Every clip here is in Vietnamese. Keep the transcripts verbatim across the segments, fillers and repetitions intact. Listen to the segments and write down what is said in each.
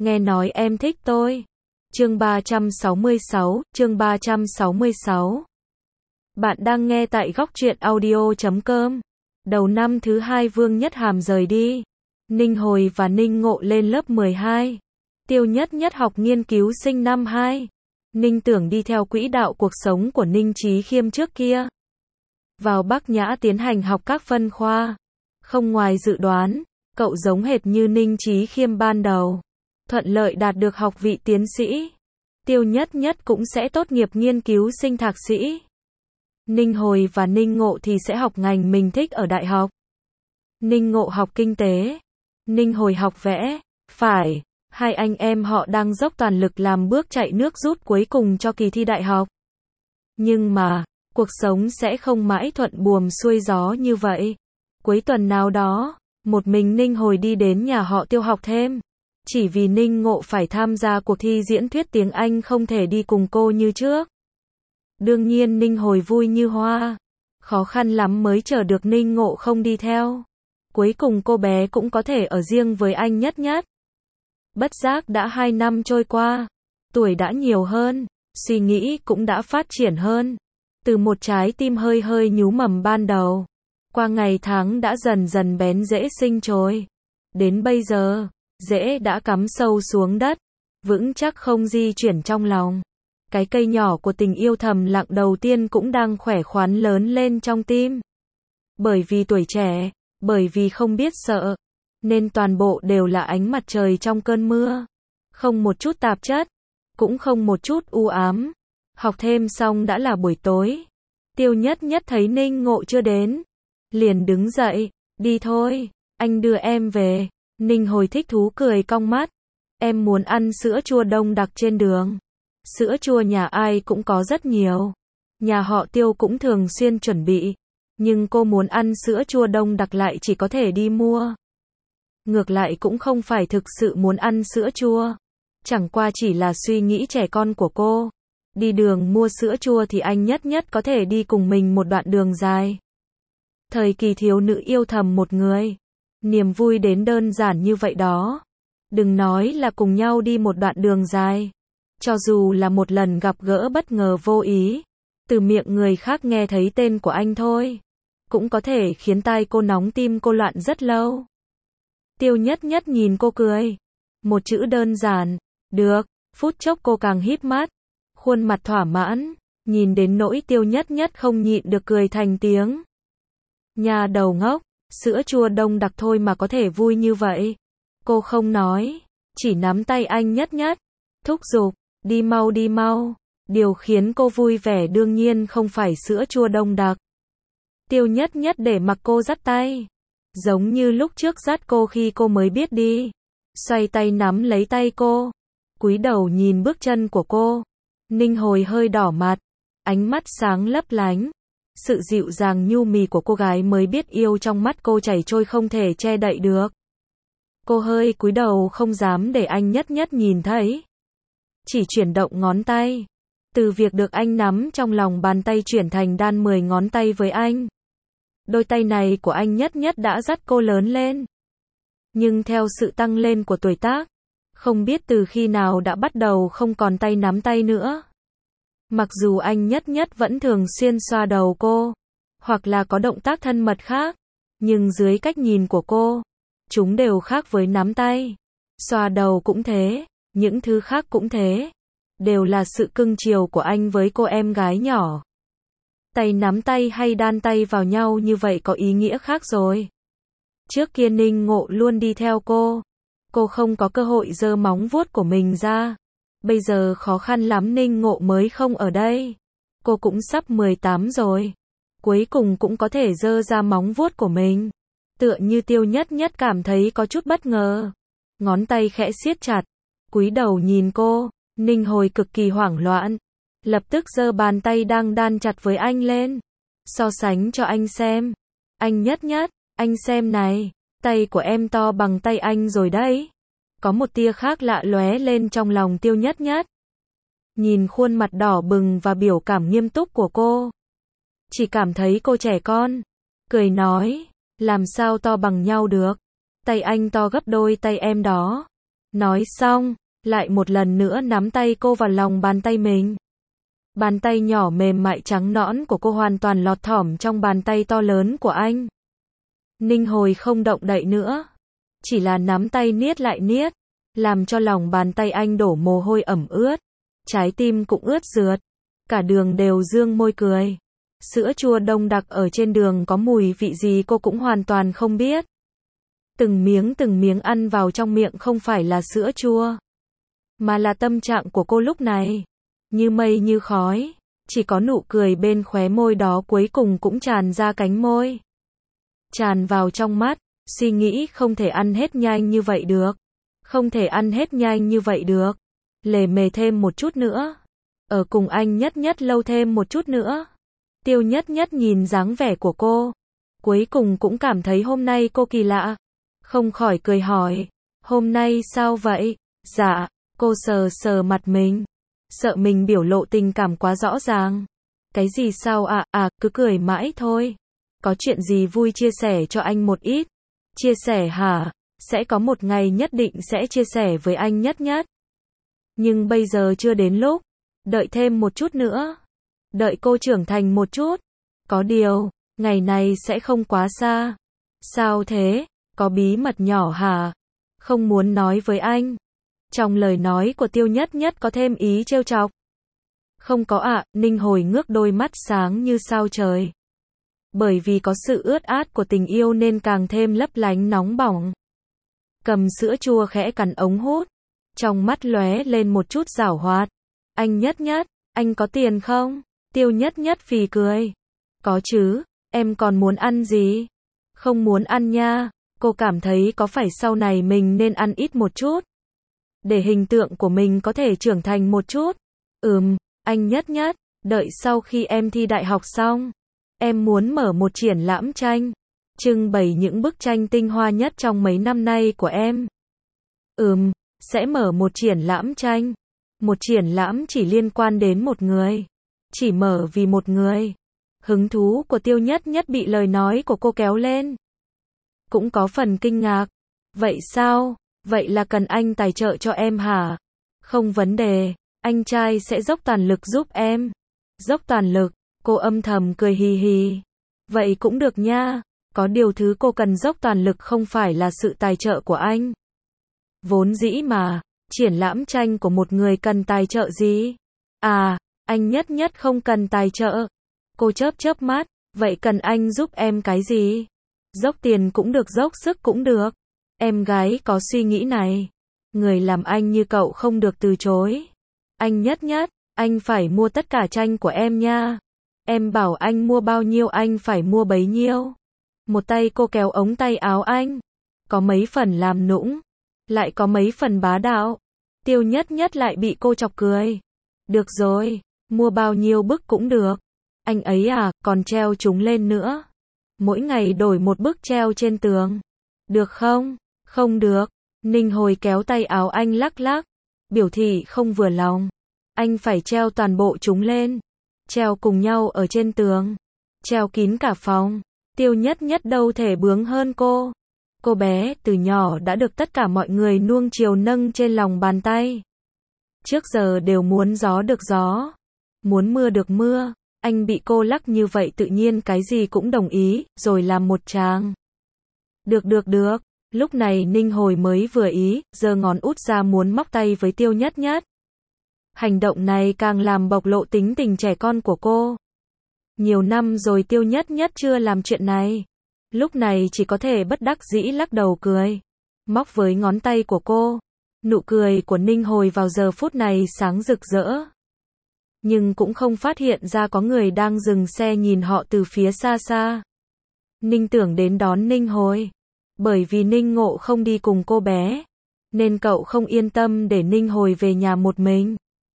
nghe nói em thích tôi. Chương ba trăm sáu mươi sáu, chương ba trăm sáu mươi sáu. Bạn đang nghe tại góc truyện audio chấm com. Đầu năm thứ hai Vương Nhất Hàm rời đi. Ninh Hồi và Ninh Ngộ lên lớp mười hai. Tiêu Nhất Nhất học nghiên cứu sinh năm hai. Ninh Tưởng đi theo quỹ đạo cuộc sống của Ninh Chí Khiêm trước kia. Vào Bắc Nhã tiến hành học các phân khoa. Không ngoài dự đoán, cậu giống hệt như Ninh Chí Khiêm ban đầu. Thuận lợi đạt được học vị tiến sĩ. Tiêu Nhất Nhất cũng sẽ tốt nghiệp nghiên cứu sinh thạc sĩ. Ninh Hồi và Ninh Ngộ thì sẽ học ngành mình thích ở đại học. Ninh Ngộ học kinh tế. Ninh Hồi học vẽ. Phải, hai anh em họ đang dốc toàn lực làm bước chạy nước rút cuối cùng cho kỳ thi đại học. Nhưng mà, cuộc sống sẽ không mãi thuận buồm xuôi gió như vậy. Cuối tuần nào đó, một mình Ninh Hồi đi đến nhà họ Tiêu học thêm. Chỉ vì Ninh Ngộ phải tham gia cuộc thi diễn thuyết tiếng Anh không thể đi cùng cô như trước. Đương nhiên Ninh Hồi vui như hoa. Khó khăn lắm mới chờ được Ninh Ngộ không đi theo. Cuối cùng cô bé cũng có thể ở riêng với anh Nhất Nhất. Bất giác đã hai năm trôi qua. Tuổi đã nhiều hơn. Suy nghĩ cũng đã phát triển hơn. Từ một trái tim hơi hơi nhú mầm ban đầu. Qua ngày tháng đã dần dần bén rễ sinh trồi. Đến bây giờ, rễ đã cắm sâu xuống đất. Vững chắc không di chuyển trong lòng. Cái cây nhỏ của tình yêu thầm lặng đầu tiên cũng đang khỏe khoắn lớn lên trong tim. Bởi vì tuổi trẻ, bởi vì không biết sợ, nên toàn bộ đều là ánh mặt trời trong cơn mưa. Không một chút tạp chất, cũng không một chút u ám. Học thêm xong đã là buổi tối. Tiêu Nhất Nhất thấy Ninh Ngộ chưa đến. Liền đứng dậy, đi thôi, anh đưa em về. Ninh Hồi thích thú cười cong mắt. Em muốn ăn sữa chua đông đặc trên đường. Sữa chua nhà ai cũng có rất nhiều. Nhà họ Tiêu cũng thường xuyên chuẩn bị. Nhưng cô muốn ăn sữa chua đông đặc lại chỉ có thể đi mua. Ngược lại cũng không phải thực sự muốn ăn sữa chua. Chẳng qua chỉ là suy nghĩ trẻ con của cô. Đi đường mua sữa chua thì anh Nhất Nhất có thể đi cùng mình một đoạn đường dài. Thời kỳ thiếu nữ yêu thầm một người. Niềm vui đến đơn giản như vậy đó. Đừng nói là cùng nhau đi một đoạn đường dài. Cho dù là một lần gặp gỡ bất ngờ vô ý. Từ miệng người khác nghe thấy tên của anh thôi. Cũng có thể khiến tai cô nóng tim cô loạn rất lâu. Tiêu Nhất Nhất nhìn cô cười. Một chữ đơn giản. Được. Phút chốc cô càng híp mắt. Khuôn mặt thỏa mãn. Nhìn đến nỗi Tiêu Nhất Nhất không nhịn được cười thành tiếng. Nhà đầu ngốc. Sữa chua đông đặc thôi mà có thể vui như vậy. Cô không nói. Chỉ nắm tay anh Nhất Nhất. Thúc giục. Đi mau đi mau. Điều khiến cô vui vẻ đương nhiên không phải sữa chua đông đặc. Tiêu Nhất Nhất để mặc cô dắt tay. Giống như lúc trước dắt cô khi cô mới biết đi. Xoay tay nắm lấy tay cô. Cúi đầu nhìn bước chân của cô. Ninh Hồi hơi đỏ mặt. Ánh mắt sáng lấp lánh. Sự dịu dàng nhu mì của cô gái mới biết yêu trong mắt cô chảy trôi không thể che đậy được. Cô hơi cúi đầu không dám để anh Nhất Nhất nhìn thấy. Chỉ chuyển động ngón tay. Từ việc được anh nắm trong lòng bàn tay chuyển thành đan mười ngón tay với anh. Đôi tay này của anh Nhất Nhất đã dắt cô lớn lên. Nhưng theo sự tăng lên của tuổi tác, không biết từ khi nào đã bắt đầu không còn tay nắm tay nữa. Mặc dù anh Nhất Nhất vẫn thường xuyên xoa đầu cô, hoặc là có động tác thân mật khác, nhưng dưới cách nhìn của cô, chúng đều khác với nắm tay. Xoa đầu cũng thế, những thứ khác cũng thế. Đều là sự cưng chiều của anh với cô em gái nhỏ. Tay nắm tay hay đan tay vào nhau như vậy có ý nghĩa khác rồi. Trước kia Ninh Ngộ luôn đi theo cô. Cô không có cơ hội giơ móng vuốt của mình ra. Bây giờ khó khăn lắm Ninh Ngộ mới không ở đây. Cô cũng sắp mười tám rồi. Cuối cùng cũng có thể giơ ra móng vuốt của mình. Tựa như Tiêu Nhất Nhất cảm thấy có chút bất ngờ. Ngón tay khẽ siết chặt. Cúi đầu nhìn cô. Ninh Hồi cực kỳ hoảng loạn. Lập tức giơ bàn tay đang đan chặt với anh lên. So sánh cho anh xem. Anh Nhất Nhất, anh xem này. Tay của em to bằng tay anh rồi đấy. Có một tia khác lạ lóe lên trong lòng Tiêu Nhất Nhất. Nhìn khuôn mặt đỏ bừng và biểu cảm nghiêm túc của cô. Chỉ cảm thấy cô trẻ con. Cười nói. Làm sao to bằng nhau được. Tay anh to gấp đôi tay em đó. Nói xong, lại một lần nữa nắm tay cô vào lòng bàn tay mình. Bàn tay nhỏ mềm mại trắng nõn của cô hoàn toàn lọt thỏm trong bàn tay to lớn của anh. Ninh Hồi không động đậy nữa, chỉ là nắm tay niết lại niết, làm cho lòng bàn tay anh đổ mồ hôi ẩm ướt, trái tim cũng ướt rượt, cả đường đều dương môi cười. Sữa chua đông đặc ở trên đường có mùi vị gì cô cũng hoàn toàn không biết. Từng miếng từng miếng ăn vào trong miệng không phải là sữa chua, mà là tâm trạng của cô lúc này. Như mây như khói, chỉ có nụ cười bên khóe môi đó cuối cùng cũng tràn ra cánh môi. Tràn vào trong mắt, suy nghĩ không thể ăn hết nhanh như vậy được. Không thể ăn hết nhanh như vậy được. Lề mề thêm một chút nữa. Ở cùng anh Nhất Nhất lâu thêm một chút nữa. Tiêu Nhất Nhất nhìn dáng vẻ của cô. Cuối cùng cũng cảm thấy hôm nay cô kỳ lạ. Không khỏi cười hỏi. Hôm nay sao vậy? Dạ, cô sờ sờ mặt mình. Sợ mình biểu lộ tình cảm quá rõ ràng. Cái gì sao ạ? À, à, cứ cười mãi thôi. Có chuyện gì vui chia sẻ cho anh một ít. Chia sẻ hả? Sẽ có một ngày nhất định sẽ chia sẻ với anh Nhất Nhất. Nhưng bây giờ chưa đến lúc. Đợi thêm một chút nữa. Đợi cô trưởng thành một chút. Có điều, ngày này sẽ không quá xa. Sao thế? Có bí mật nhỏ hả? Không muốn nói với anh. Trong lời nói của Tiêu Nhất Nhất có thêm ý trêu chọc. Không có ạ, à, Ninh Hồi ngước đôi mắt sáng như sao trời. Bởi vì có sự ướt át của tình yêu nên càng thêm lấp lánh nóng bỏng. Cầm sữa chua khẽ cắn ống hút. Trong mắt lóe lên một chút giảo hoạt. Anh Nhất Nhất, anh có tiền không? Tiêu Nhất Nhất phì cười. Có chứ, em còn muốn ăn gì? Không muốn ăn nha, cô cảm thấy có phải sau này mình nên ăn ít một chút. Để hình tượng của mình có thể trưởng thành một chút. Ừm, anh Nhất Nhất, đợi sau khi em thi đại học xong. Em muốn mở một triển lãm tranh. Trưng bày những bức tranh tinh hoa nhất trong mấy năm nay của em. Ừm, sẽ mở một triển lãm tranh. Một triển lãm chỉ liên quan đến một người. Chỉ mở vì một người. Hứng thú của Tiêu Nhất Nhất bị lời nói của cô kéo lên. Cũng có phần kinh ngạc. Vậy sao? Vậy là cần anh tài trợ cho em hả? Không vấn đề, anh trai sẽ dốc toàn lực giúp em. Dốc toàn lực, cô âm thầm cười hì hì. Vậy cũng được nha, có điều thứ cô cần dốc toàn lực không phải là sự tài trợ của anh. Vốn dĩ mà, triển lãm tranh của một người cần tài trợ gì? À, anh Nhất Nhất không cần tài trợ. Cô chớp chớp mắt, vậy cần anh giúp em cái gì? Dốc tiền cũng được, dốc sức cũng được. Em gái có suy nghĩ này. Người làm anh như cậu không được từ chối. Anh Nhất Nhất, anh phải mua tất cả tranh của em nha. Em bảo anh mua bao nhiêu anh phải mua bấy nhiêu. Một tay cô kéo ống tay áo anh. Có mấy phần làm nũng. Lại có mấy phần bá đạo. Tiêu Nhất Nhất lại bị cô chọc cười. Được rồi, mua bao nhiêu bức cũng được. Anh ấy à, còn treo chúng lên nữa. Mỗi ngày đổi một bức treo trên tường. Được không? Không được. Ninh Hồi kéo tay áo anh lắc lắc. Biểu thị không vừa lòng. Anh phải treo toàn bộ chúng lên. Treo cùng nhau ở trên tường. Treo kín cả phòng. Tiêu Nhất Nhất đâu thể bướng hơn cô. Cô bé từ nhỏ đã được tất cả mọi người nuông chiều nâng trên lòng bàn tay. Trước giờ đều muốn gió được gió. Muốn mưa được mưa. Anh bị cô lắc như vậy tự nhiên cái gì cũng đồng ý, rồi làm một tràng. Được được được. Lúc này Ninh Hồi mới vừa ý, giơ ngón út ra muốn móc tay với Tiêu Nhất Nhất. Hành động này càng làm bộc lộ tính tình trẻ con của cô. Nhiều năm rồi Tiêu Nhất Nhất chưa làm chuyện này. Lúc này chỉ có thể bất đắc dĩ lắc đầu cười. Móc với ngón tay của cô. Nụ cười của Ninh Hồi vào giờ phút này sáng rực rỡ. Nhưng cũng không phát hiện ra có người đang dừng xe nhìn họ từ phía xa xa. Ninh tưởng đến đón Ninh Hồi. Bởi vì Ninh Ngộ không đi cùng cô bé, nên cậu không yên tâm để Ninh Hồi về nhà một mình.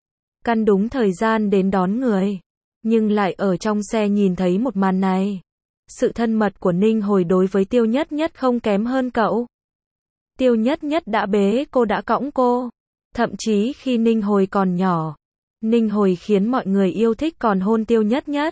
Căn đúng thời gian đến đón người, nhưng lại ở trong xe nhìn thấy một màn này. Sự thân mật của Ninh Hồi đối với Tiêu Nhất Nhất không kém hơn cậu. Tiêu Nhất Nhất đã bế cô, đã cõng cô. Thậm chí khi Ninh Hồi còn nhỏ, Ninh Hồi khiến mọi người yêu thích còn hôn Tiêu Nhất Nhất.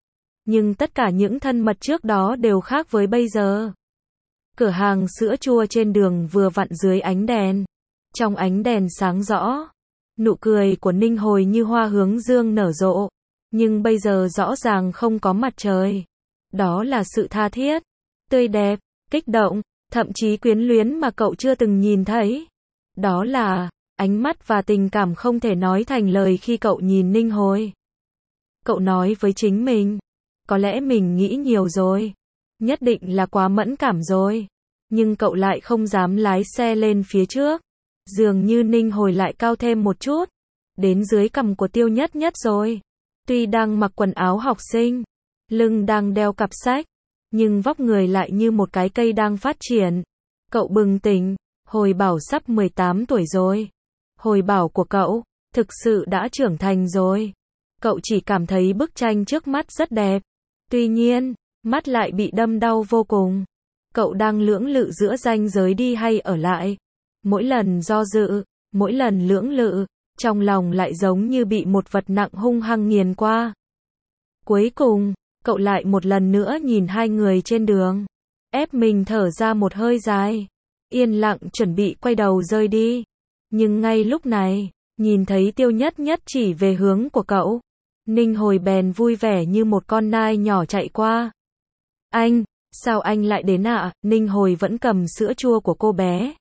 Nhưng tất cả những thân mật trước đó đều khác với bây giờ. Cửa hàng sữa chua trên đường vừa vặn dưới ánh đèn. Trong ánh đèn sáng rõ, nụ cười của Ninh Hồi như hoa hướng dương nở rộ, nhưng bây giờ rõ ràng không có mặt trời. Đó là sự tha thiết, tươi đẹp, kích động, thậm chí quyến luyến mà cậu chưa từng nhìn thấy. Đó là ánh mắt và tình cảm không thể nói thành lời khi cậu nhìn Ninh Hồi. Cậu nói với chính mình, có lẽ mình nghĩ nhiều rồi, nhất định là quá mẫn cảm rồi, nhưng cậu lại không dám lái xe lên phía trước. Dường như Ninh Hồi lại cao thêm một chút, đến dưới cằm của Tiêu Nhất Nhất rồi. Tuy đang mặc quần áo học sinh, lưng đang đeo cặp sách, nhưng vóc người lại như một cái cây đang phát triển. Cậu bừng tỉnh, Hồi Bảo sắp mười tám tuổi rồi. Hồi Bảo của cậu, thực sự đã trưởng thành rồi. Cậu chỉ cảm thấy bức tranh trước mắt rất đẹp. Tuy nhiên, mắt lại bị đâm đau vô cùng. Cậu đang lưỡng lự giữa ranh giới đi hay ở lại. Mỗi lần do dự, mỗi lần lưỡng lự, trong lòng lại giống như bị một vật nặng hung hăng nghiền qua. Cuối cùng, cậu lại một lần nữa nhìn hai người trên đường, ép mình thở ra một hơi dài, yên lặng chuẩn bị quay đầu rời đi. Nhưng ngay lúc này, nhìn thấy Tiêu Nhất Nhất chỉ về hướng của cậu, Ninh Hồi bèn vui vẻ như một con nai nhỏ chạy qua. Anh, sao anh lại đến ạ? À? Ninh Hồi vẫn cầm sữa chua của cô bé.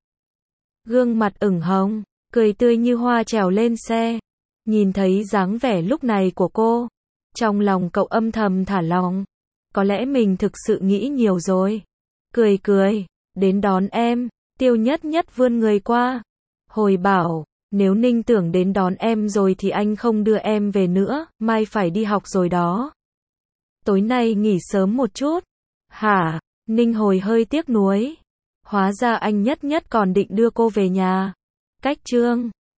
Gương mặt ửng hồng, cười tươi như hoa trèo lên xe. Nhìn thấy dáng vẻ lúc này của cô, trong lòng cậu âm thầm thả lỏng. Có lẽ mình thực sự nghĩ nhiều rồi. Cười cười, đến đón em. Tiêu Nhất Nhất vươn người qua. Hồi Bảo, nếu Ninh tưởng đến đón em rồi thì anh không đưa em về nữa, mai phải đi học rồi đó. Tối nay nghỉ sớm một chút. Hả? Ninh Hồi hơi tiếc nuối. Hóa ra anh Nhất Nhất còn định đưa cô về nhà. Cách chương